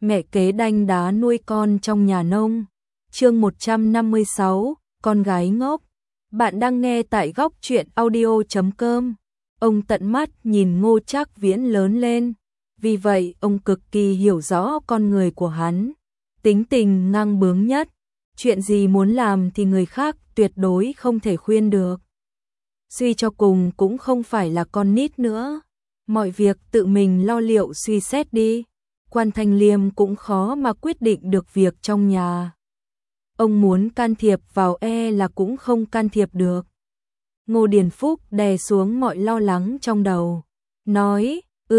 Mẹ kế đanh đá nuôi con trong nhà nông. Chương 156, con gái ngốc. Bạn đang nghe tại góc truyện audio.com. Ông tận mắt nhìn Ngô Trác Viễn lớn lên, vì vậy ông cực kỳ hiểu rõ con người của hắn. Tính tình ngang bướng nhất, chuyện gì muốn làm thì người khác tuyệt đối không thể khuyên được. Suy cho cùng cũng không phải là con nít nữa, mọi việc tự mình lo liệu suy xét đi. Quan Thanh Liêm cũng khó mà quyết định được việc trong nhà. Ông muốn can thiệp vào là cũng không can thiệp được. Ngô Điền Phúc đè xuống mọi lo lắng trong đầu, nói,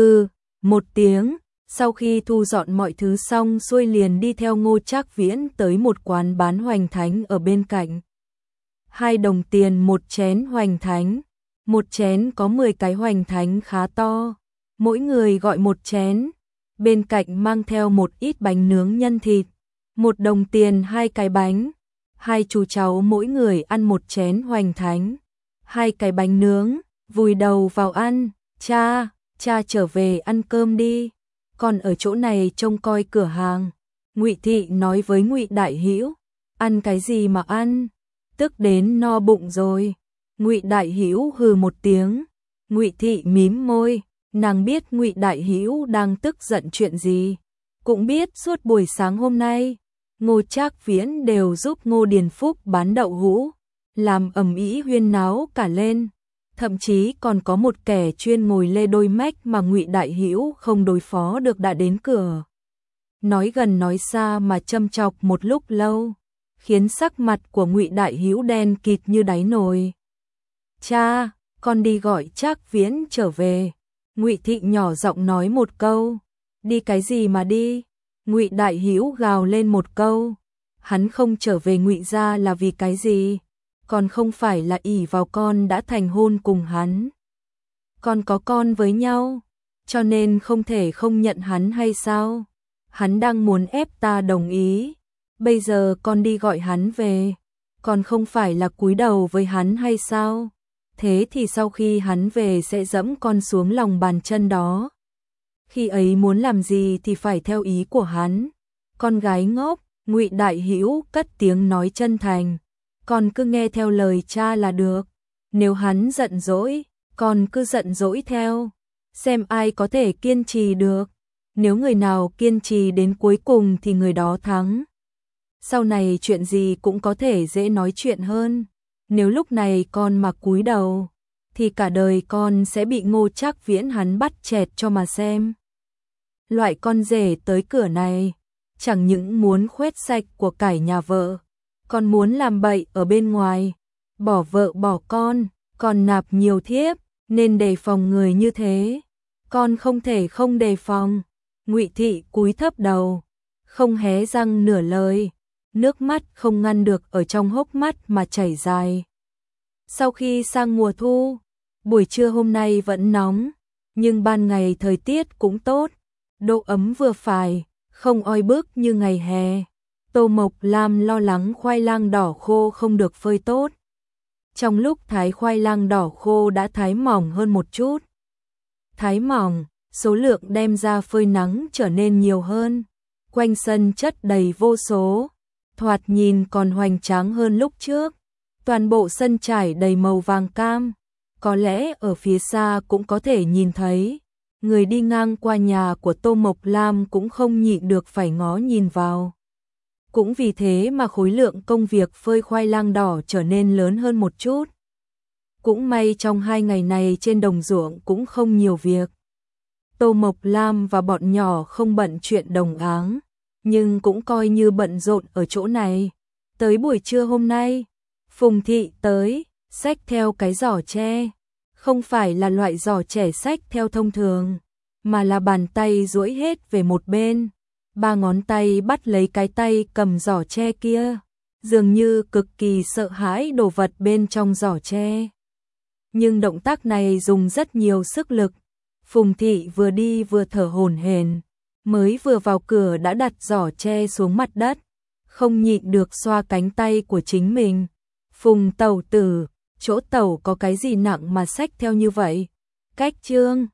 một tiếng, sau khi thu dọn mọi thứ xong xuôi liền đi theo Ngô Trác Viễn tới một quán bán hoành thánh ở bên cạnh. 2 đồng tiền một chén hoành thánh, một chén có 10 cái hoành thánh khá to, mỗi người gọi một chén, bên cạnh mang theo một ít bánh nướng nhân thịt, 1 đồng tiền 2 cái bánh, 2 chú cháu mỗi người ăn một chén hoành thánh, 2 cái bánh nướng, vùi đầu vào ăn. Cha trở về ăn cơm đi, còn ở chỗ này trông coi cửa hàng. Ngụy Thị nói với Ngụy Đại Hữu, ăn cái gì mà ăn, tức đến no bụng rồi. Ngụy Đại Hữu hừ một tiếng. Ngụy Thị mím môi, nàng biết Ngụy Đại Hữu đang tức giận chuyện gì, cũng biết suốt buổi sáng hôm nay Ngô Trác Viễn đều giúp Ngô Điền Phúc bán đậu hũ, làm ầm ĩ huyên náo cả lên. Thậm chí còn có một kẻ chuyên ngồi lê đôi mách mà Ngụy Đại Hữu không đối phó được đã đến cửa. Nói gần nói xa mà châm chọc một lúc lâu, khiến sắc mặt của Ngụy Đại Hữu đen kịt như đáy nồi. Cha, con đi gọi Trác Viễn trở về. Ngụy Thị nhỏ giọng nói một câu. Đi cái gì mà đi? Ngụy Đại Hữu gào lên một câu. Hắn không trở về Ngụy gia là vì cái gì? Còn không phải là ỷ vào con đã thành hôn cùng hắn. Con có con với nhau, cho nên không thể không nhận hắn hay sao? Hắn đang muốn ép ta đồng ý. Bây giờ con đi gọi hắn về, còn không phải là cúi đầu với hắn hay sao? Thế thì sau khi hắn về sẽ dẫm con xuống lòng bàn chân đó. Khi ấy muốn làm gì thì phải theo ý của hắn. Con gái ngốc, Ngụy Đại Hữu cất tiếng nói chân thành. Con cứ nghe theo lời cha là được. Nếu hắn giận dỗi, con cứ giận dỗi theo. Xem ai có thể kiên trì được. Nếu người nào kiên trì đến cuối cùng thì người đó thắng. Sau này chuyện gì cũng có thể dễ nói chuyện hơn. Nếu lúc này con mà cúi đầu, thì cả đời con sẽ bị Ngô Trác Viễn hắn bắt chẹt cho mà xem. Loại con rể tới cửa này, chẳng những muốn khoét sạch của cải nhà vợ, còn muốn làm bậy ở bên ngoài, bỏ vợ bỏ con, còn nạp nhiều thiếp, nên đề phòng người như thế. Con không thể không đề phòng. Ngụy Thị cúi thấp đầu, không hé răng nửa lời, nước mắt không ngăn được ở trong hốc mắt mà chảy dài. Sau khi sang mùa thu, buổi trưa hôm nay vẫn nóng, nhưng ban ngày thời tiết cũng tốt, độ ấm vừa phải, không oi bức như ngày hè. Tô Mộc Lam lo lắng khoai lang đỏ khô không được phơi tốt. Trong lúc thái khoai lang đỏ khô đã thái mỏng hơn một chút. Thái mỏng, số lượng đem ra phơi nắng trở nên nhiều hơn. Quanh sân chất đầy vô số, thoạt nhìn còn hoành tráng hơn lúc trước. Toàn bộ sân trải đầy màu vàng cam, có lẽ ở phía xa cũng có thể nhìn thấy. Người đi ngang qua nhà của Tô Mộc Lam cũng không nhịn được phải ngó nhìn vào. Cũng vì thế mà khối lượng công việc phơi khoai lang đỏ trở nên lớn hơn một chút. Cũng may trong 2 ngày này trên đồng ruộng cũng không nhiều việc. Tô Mộc Lam và bọn nhỏ không bận chuyện đồng áng, nhưng cũng coi như bận rộn ở chỗ này. Tới buổi trưa hôm nay, Phùng Thị tới, xách theo cái giỏ tre. Không phải là loại giỏ trẻ xách theo thông thường, mà là bàn tay duỗi hết về một bên. 3 ngón tay bắt lấy cái tay cầm giỏ tre kia, dường như cực kỳ sợ hãi đồ vật bên trong giỏ tre. Nhưng động tác này dùng rất nhiều sức lực. Phùng Thị vừa đi vừa thở hổn hển, mới vừa vào cửa đã đặt giỏ tre xuống mặt đất, không nhịn được xoa cánh tay của chính mình. Phùng tẩu tử, chỗ tẩu có cái gì nặng mà xách theo như vậy? Cách Trương,